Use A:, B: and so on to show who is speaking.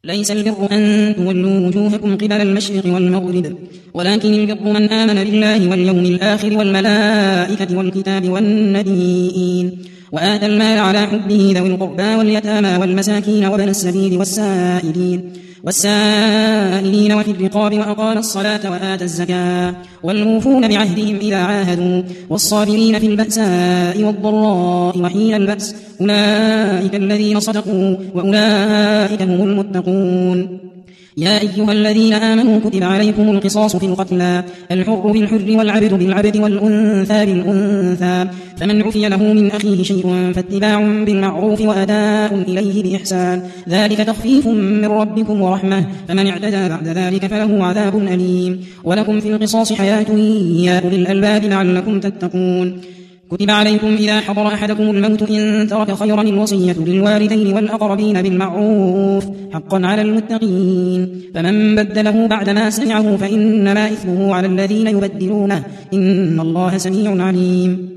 A: ليس البر أن تولوا وجوهكم قبل المشرق والمغرب ولكن البر من آمن بالله واليوم الآخر والملائكة والكتاب والنبيين وآتى المال على حبه ذوي القربى واليتامى والمساكين وابن السبيل والسائلين وفي الرقاب وأقام الصلاة وآتى الزكاة والموفون بعهدهم إذا عاهدوا والصابرين في البأساء والضراء وحين البأس أولئك الذين صدقوا وأولئك هم المتقون. يا أيها الذين آمنوا كتب عليكم القصاص في القتلى الحر بالحر والعبد بالعبد والأنثى بالأنثى فمن عفي له من أخيه شيء فاتباع بالمعروف وأداء إليه بإحسان ذلك تخفيف من ربكم ورحمة فمن اعتدى بعد ذلك فله عذاب أليم. ولكم في القصاص حياة يا أولي الألباب لعلكم تتقون. كتب عليكم إذا حضر أحدكم الموت إن ترك خيرا الوصية للوالدين والأقربين بالمعروف حقا على المتقين فمن بدله بعدما سمعه فإنما إثمه على الذين يبدلونه إن الله سميع عليم.